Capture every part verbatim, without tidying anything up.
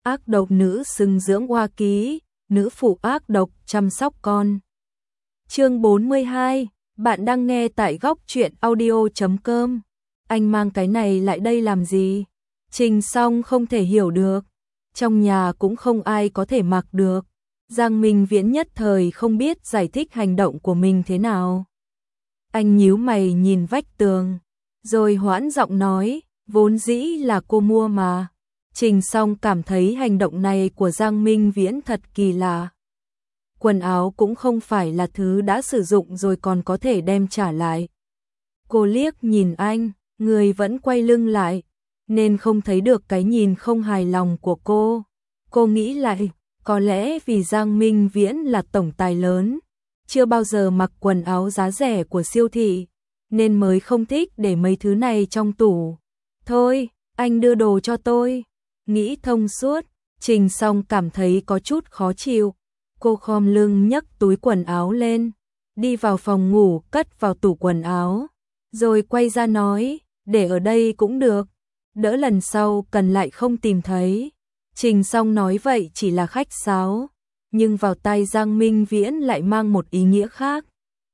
ác độc nữ xứng dưỡng oa ký, nữ phụ ác độc chăm sóc con. Chương bốn mươi hai, bạn đang nghe tại góc truyện audio chấm com. Anh mang cái này lại đây làm gì? Trình Song không thể hiểu được, trong nhà cũng không ai có thể mặc được. Giang Minh Viễn nhất thời không biết giải thích hành động của mình thế nào. Anh nhíu mày nhìn vách tường, rồi hoãn giọng nói, vốn dĩ là cô mua mà. Trình Song cảm thấy hành động này của Giang Minh Viễn thật kỳ lạ. Quần áo cũng không phải là thứ đã sử dụng rồi còn có thể đem trả lại. Cô liếc nhìn anh, người vẫn quay lưng lại, nên không thấy được cái nhìn không hài lòng của cô. Cô nghĩ lại, có lẽ vì Giang Minh Viễn là tổng tài lớn, chưa bao giờ mặc quần áo giá rẻ của siêu thị, nên mới không thích để mấy thứ này trong tủ. Thôi, anh đưa đồ cho tôi. Nghĩ thông suốt, Trình Song cảm thấy có chút khó chịu. Cô khom lưng nhấc túi quần áo lên, đi vào phòng ngủ cất vào tủ quần áo, rồi quay ra nói, để ở đây cũng được, đỡ lần sau cần lại không tìm thấy. Trình Song nói vậy chỉ là khách sáo, nhưng vào tai Giang Minh Viễn lại mang một ý nghĩa khác.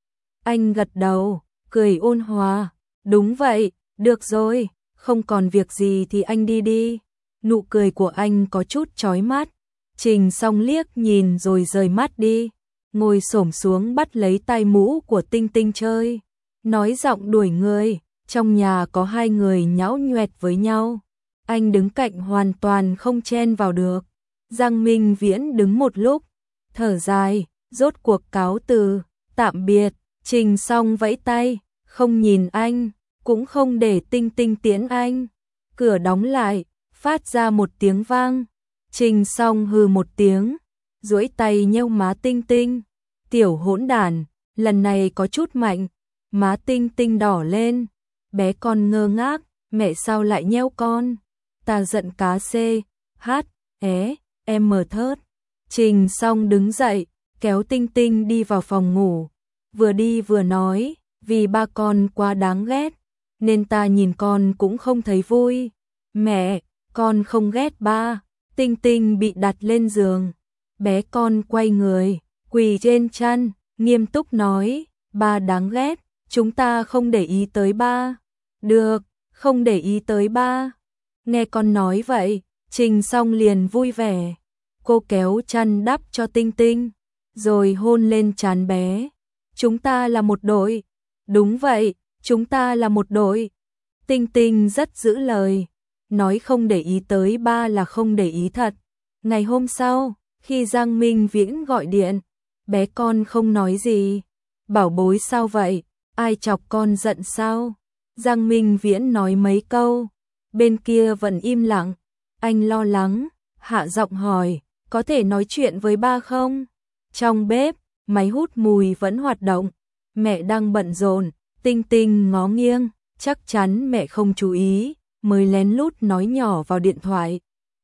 Anh gật đầu, cười ôn hòa, đúng vậy, được rồi, không còn việc gì thì anh đi đi. Nụ cười của anh có chút chói mắt. Trình Song liếc nhìn rồi rời mắt đi, ngồi xổm xuống bắt lấy tai mũ của Tinh Tinh chơi, nói giọng đuổi người. Trong nhà có hai người nhão nhoẹt với nhau, anh đứng cạnh hoàn toàn không chen vào được. Giang Minh Viễn đứng một lúc, thở dài, rốt cuộc cáo từ, tạm biệt. Trình Song vẫy tay, không nhìn anh, cũng không để Tinh Tinh tiễn anh. Cửa đóng lại, phát ra một tiếng vang. Trình Song hừ một tiếng, duỗi tay nheo má Tinh Tinh. Tiểu hỗn đản, lần này có chút mạnh. Má Tinh Tinh đỏ lên, bé con ngơ ngác, mẹ sao lại nheo con? Ta giận cá C, hát, é, em mờ thớt. Trình Song đứng dậy, kéo Tinh Tinh đi vào phòng ngủ. Vừa đi vừa nói, vì ba con quá đáng ghét, nên ta nhìn con cũng không thấy vui. Mẹ, con không ghét ba. Tinh Tinh bị đặt lên giường, bé con quay người, quỳ trên chăn, nghiêm túc nói, ba đáng ghét, chúng ta không để ý tới ba. Được, không để ý tới ba. Nghe con nói vậy, Trình Song liền vui vẻ. Cô kéo chăn đắp cho Tinh Tinh, rồi hôn lên trán bé. Chúng ta là một đội. Đúng vậy, chúng ta là một đội. Tinh Tinh rất giữ lời, nói không để ý tới ba là không để ý thật. Ngày hôm sau, khi Giang Minh Viễn gọi điện, bé con không nói gì. Bảo bối sao vậy? Ai chọc con giận sao? Giang Minh Viễn nói mấy câu, bên kia vẫn im lặng. Anh lo lắng, hạ giọng hỏi, có thể nói chuyện với ba không? Trong bếp, máy hút mùi vẫn hoạt động. Mẹ đang bận rộn. Tinh Tinh ngó nghiêng, chắc chắn mẹ không chú ý, mới lén lút nói nhỏ vào điện thoại.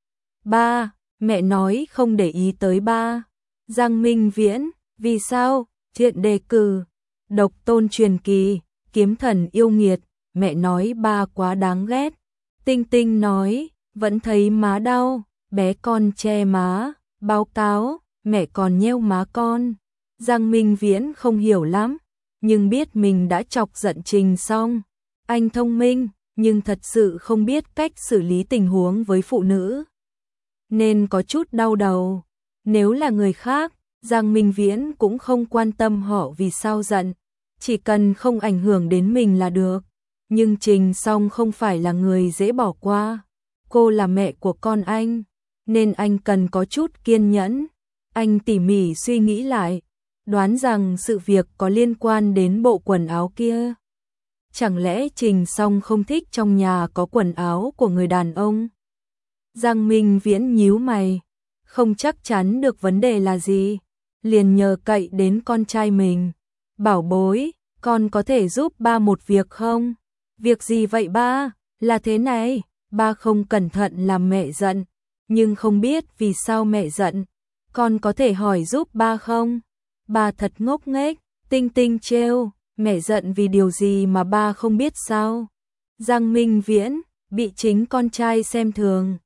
Ba, mẹ nói không để ý tới ba. Giang Minh Viễn, vì sao? Thiện đề cử, độc tôn truyền kỳ, kiếm thần yêu nghiệt, mẹ nói ba quá đáng ghét. Tinh Tinh nói, vẫn thấy má đau, bé con che má, báo cáo, mẹ còn nheo má con. Giang Minh Viễn không hiểu lắm, nhưng biết mình đã chọc giận Trình Song. Anh thông minh, nhưng thật sự không biết cách xử lý tình huống với phụ nữ, nên có chút đau đầu. Nếu là người khác, Giang Minh Viễn cũng không quan tâm họ vì sao giận, chỉ cần không ảnh hưởng đến mình là được. Nhưng Trình Song không phải là người dễ bỏ qua. Cô là mẹ của con anh, nên anh cần có chút kiên nhẫn. Anh tỉ mỉ suy nghĩ lại, đoán rằng sự việc có liên quan đến bộ quần áo kia. Chẳng lẽ Trình Song không thích trong nhà có quần áo của người đàn ông? Giang Minh Viễn nhíu mày, không chắc chắn được vấn đề là gì, liền nhờ cậy đến con trai mình. Bảo bối, con có thể giúp ba một việc không? Việc gì vậy ba? Là thế này, ba không cẩn thận làm mẹ giận, nhưng không biết vì sao mẹ giận. Con có thể hỏi giúp ba không? Ba thật ngốc nghếch. Tinh Tinh trêu, mẹ giận vì điều gì mà ba không biết sao? Giang Minh Viễn bị chính con trai xem thường.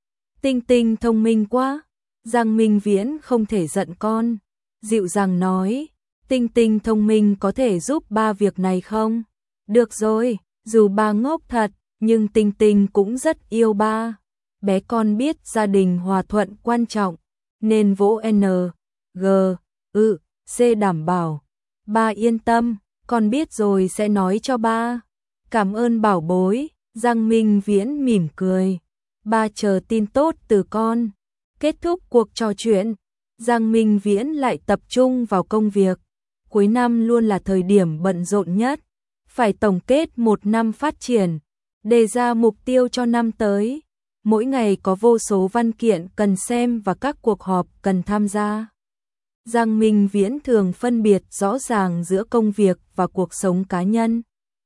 Tinh Tinh thông minh quá. Giang Minh Viễn không thể giận con. Dịu dàng nói, Tinh Tinh thông minh có thể giúp ba việc này không? Được rồi, dù ba ngốc thật, nhưng Tinh Tinh cũng rất yêu ba. Bé con biết gia đình hòa thuận quan trọng, nên vỗ N, G, ư, C đảm bảo. Ba yên tâm, con biết rồi sẽ nói cho ba. Cảm ơn bảo bối. Giang Minh Viễn mỉm cười. Ba chờ tin tốt từ con. Kết thúc cuộc trò chuyện, Giang Minh Viễn lại tập trung vào công việc. Cuối năm luôn là thời điểm bận rộn nhất. Phải tổng kết một năm phát triển, đề ra mục tiêu cho năm tới. Mỗi ngày có vô số văn kiện cần xem và các cuộc họp cần tham gia. Giang Minh Viễn thường phân biệt rõ ràng giữa công việc và cuộc sống cá nhân.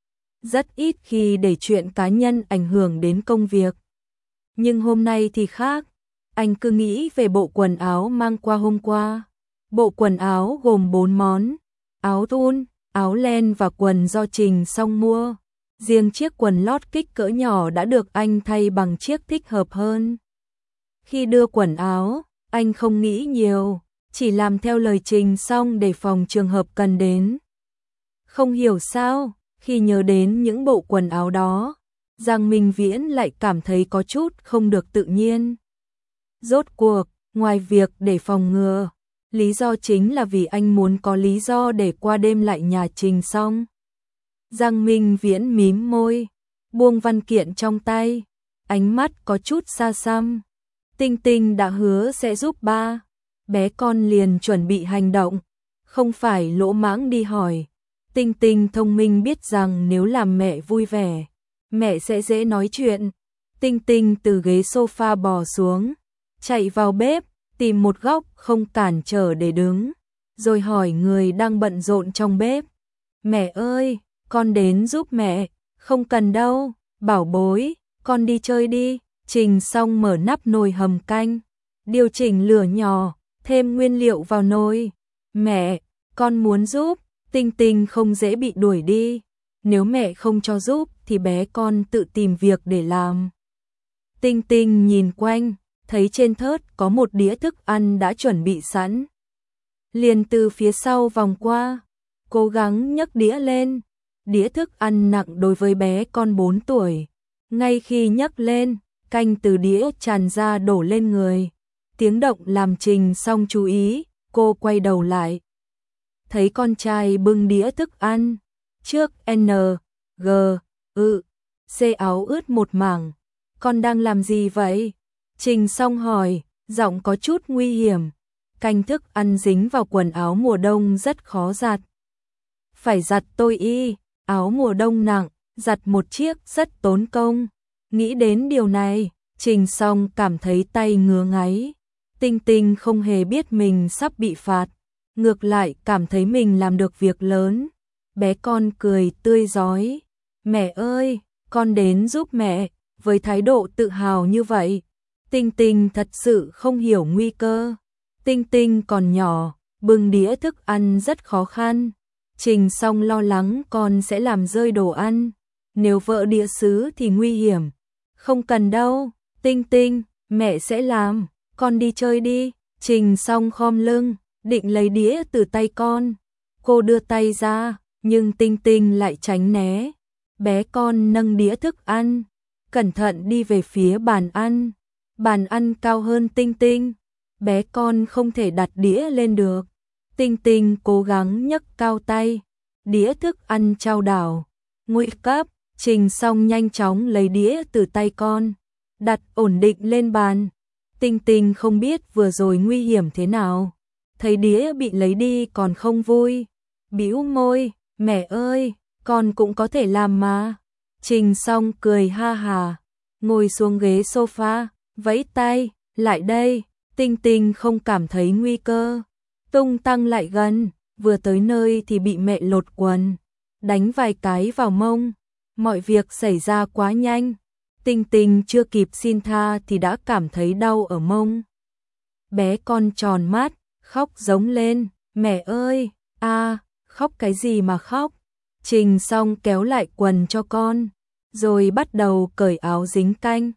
Rất ít khi để chuyện cá nhân ảnh hưởng đến công việc. Nhưng hôm nay thì khác, anh cứ nghĩ về bộ quần áo mang qua hôm qua. Bộ quần áo gồm bốn món, áo thun, áo len và quần do Trình Song mua. Riêng chiếc quần lót kích cỡ nhỏ đã được anh thay bằng chiếc thích hợp hơn. Khi đưa quần áo, anh không nghĩ nhiều, chỉ làm theo lời Trình Song để phòng trường hợp cần đến. Không hiểu sao, khi nhớ đến những bộ quần áo đó, Giang Minh Viễn lại cảm thấy có chút không được tự nhiên. Rốt cuộc, ngoài việc để phòng ngừa, lý do chính là vì anh muốn có lý do để qua đêm lại nhà Trình Song. Giang Minh Viễn mím môi, buông văn kiện trong tay, ánh mắt có chút xa xăm. Tinh Tinh đã hứa sẽ giúp ba, bé con liền chuẩn bị hành động, không phải lỗ mãng đi hỏi. Tinh Tinh thông minh biết rằng nếu làm mẹ vui vẻ, mẹ sẽ dễ nói chuyện. Tinh Tinh từ ghế sofa bò xuống, chạy vào bếp, tìm một góc không cản trở để đứng, rồi hỏi người đang bận rộn trong bếp. Mẹ ơi, con đến giúp mẹ. Không cần đâu, bảo bối, con đi chơi đi. Trình Song mở nắp nồi hầm canh, điều chỉnh lửa nhỏ, thêm nguyên liệu vào nồi. Mẹ, con muốn giúp. Tinh Tinh không dễ bị đuổi đi. Nếu mẹ không cho giúp thì bé con tự tìm việc để làm. Tinh Tinh nhìn quanh, thấy trên thớt có một đĩa thức ăn đã chuẩn bị sẵn. Liền từ phía sau vòng qua, cố gắng nhấc đĩa lên. Đĩa thức ăn nặng đối với bé con bốn tuổi. Ngay khi nhấc lên, canh từ đĩa tràn ra đổ lên người. Tiếng động làm Trình Song chú ý, cô quay đầu lại. Thấy con trai bưng đĩa thức ăn, trước N, G, ư, C áo ướt một mảng. Con đang làm gì vậy? Trình Song hỏi, giọng có chút nguy hiểm. Canh thức ăn dính vào quần áo mùa đông rất khó giặt. Phải giặt tôi y, áo mùa đông nặng, giặt một chiếc rất tốn công. Nghĩ đến điều này, Trình Song cảm thấy tay ngứa ngáy. Tinh Tinh không hề biết mình sắp bị phạt, ngược lại cảm thấy mình làm được việc lớn. Bé con cười tươi rói. Mẹ ơi, con đến giúp mẹ, với thái độ tự hào như vậy. Tinh Tinh thật sự không hiểu nguy cơ. Tinh Tinh còn nhỏ, bưng đĩa thức ăn rất khó khăn. Trình Song lo lắng con sẽ làm rơi đồ ăn. Nếu vỡ đĩa sứ thì nguy hiểm. Không cần đâu, Tinh Tinh, mẹ sẽ làm, con đi chơi đi. Trình Song khom lưng, định lấy đĩa từ tay con. Cô đưa tay ra, nhưng Tinh Tinh lại tránh né. Bé con nâng đĩa thức ăn, cẩn thận đi về phía bàn ăn. Bàn ăn cao hơn Tinh Tinh, bé con không thể đặt đĩa lên được. Tinh Tinh cố gắng nhấc cao tay, đĩa thức ăn chao đảo. Nguy cấp, Trình Song nhanh chóng lấy đĩa từ tay con, đặt ổn định lên bàn. Tinh Tinh không biết vừa rồi nguy hiểm thế nào, thấy đĩa bị lấy đi còn không vui, bĩu môi, mẹ ơi, con cũng có thể làm mà. Trình Song cười ha hà, ngồi xuống ghế sofa, vẫy tay, lại đây. Tinh Tinh không cảm thấy nguy cơ, tung tăng lại gần, vừa tới nơi thì bị mẹ lột quần, đánh vài cái vào mông. Mọi việc xảy ra quá nhanh, Tinh Tinh chưa kịp xin tha thì đã cảm thấy đau ở mông. Bé con tròn mắt, khóc giống lên, mẹ ơi, a, khóc cái gì mà khóc. Trình Song kéo lại quần cho con, rồi bắt đầu cởi áo dính canh.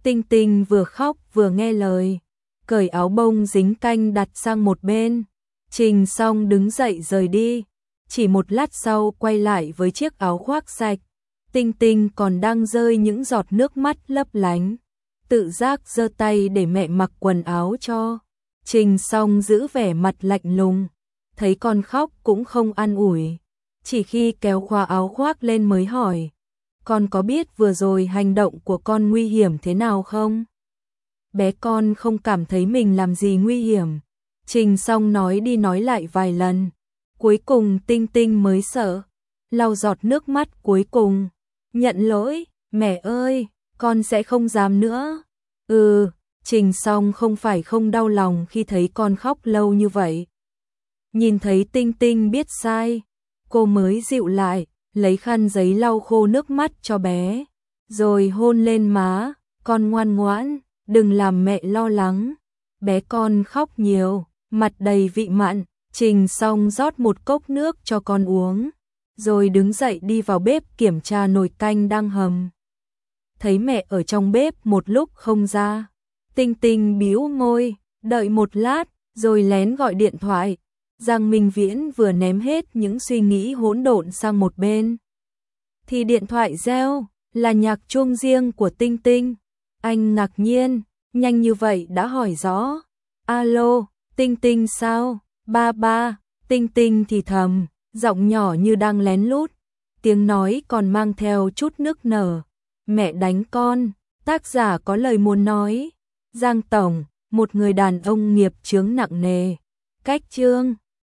Tinh Tinh vừa khóc vừa nghe lời, cởi áo bông dính canh đặt sang một bên. Trình Song đứng dậy rời đi, chỉ một lát sau quay lại với chiếc áo khoác sạch. Tinh Tinh còn đang rơi những giọt nước mắt lấp lánh, tự giác giơ tay để mẹ mặc quần áo cho. Trình Song giữ vẻ mặt lạnh lùng, thấy con khóc cũng không an ủi, chỉ khi kéo khóa áo khoác lên mới hỏi, con có biết vừa rồi hành động của con nguy hiểm thế nào không? Bé con không cảm thấy mình làm gì nguy hiểm. Trình Song nói đi nói lại vài lần, cuối cùng Tinh Tinh mới sợ, lau giọt nước mắt cuối cùng, nhận lỗi, mẹ ơi, con sẽ không dám nữa. Ừ, Trình Song không phải không đau lòng khi thấy con khóc lâu như vậy. Nhìn thấy Tinh Tinh biết sai, cô mới dịu lại, lấy khăn giấy lau khô nước mắt cho bé, rồi hôn lên má, con ngoan ngoãn, đừng làm mẹ lo lắng. Bé con khóc nhiều, mặt đầy vị mặn, Trình Song rót một cốc nước cho con uống, rồi đứng dậy đi vào bếp kiểm tra nồi canh đang hầm. Thấy mẹ ở trong bếp một lúc không ra, Tinh Tinh bĩu môi, đợi một lát, rồi lén gọi điện thoại. Giang Minh Viễn vừa ném hết những suy nghĩ hỗn độn sang một bên, thì điện thoại reo, là nhạc chuông riêng của Tinh Tinh. Anh ngạc nhiên, nhanh như vậy đã hỏi rõ. Alo, Tinh Tinh sao? Ba ba, Tinh Tinh thì thầm, giọng nhỏ như đang lén lút, tiếng nói còn mang theo chút nức nở. Mẹ đánh con, tác giả có lời muốn nói. Giang Tổng, một người đàn ông nghiệp chướng nặng nề. Cách chương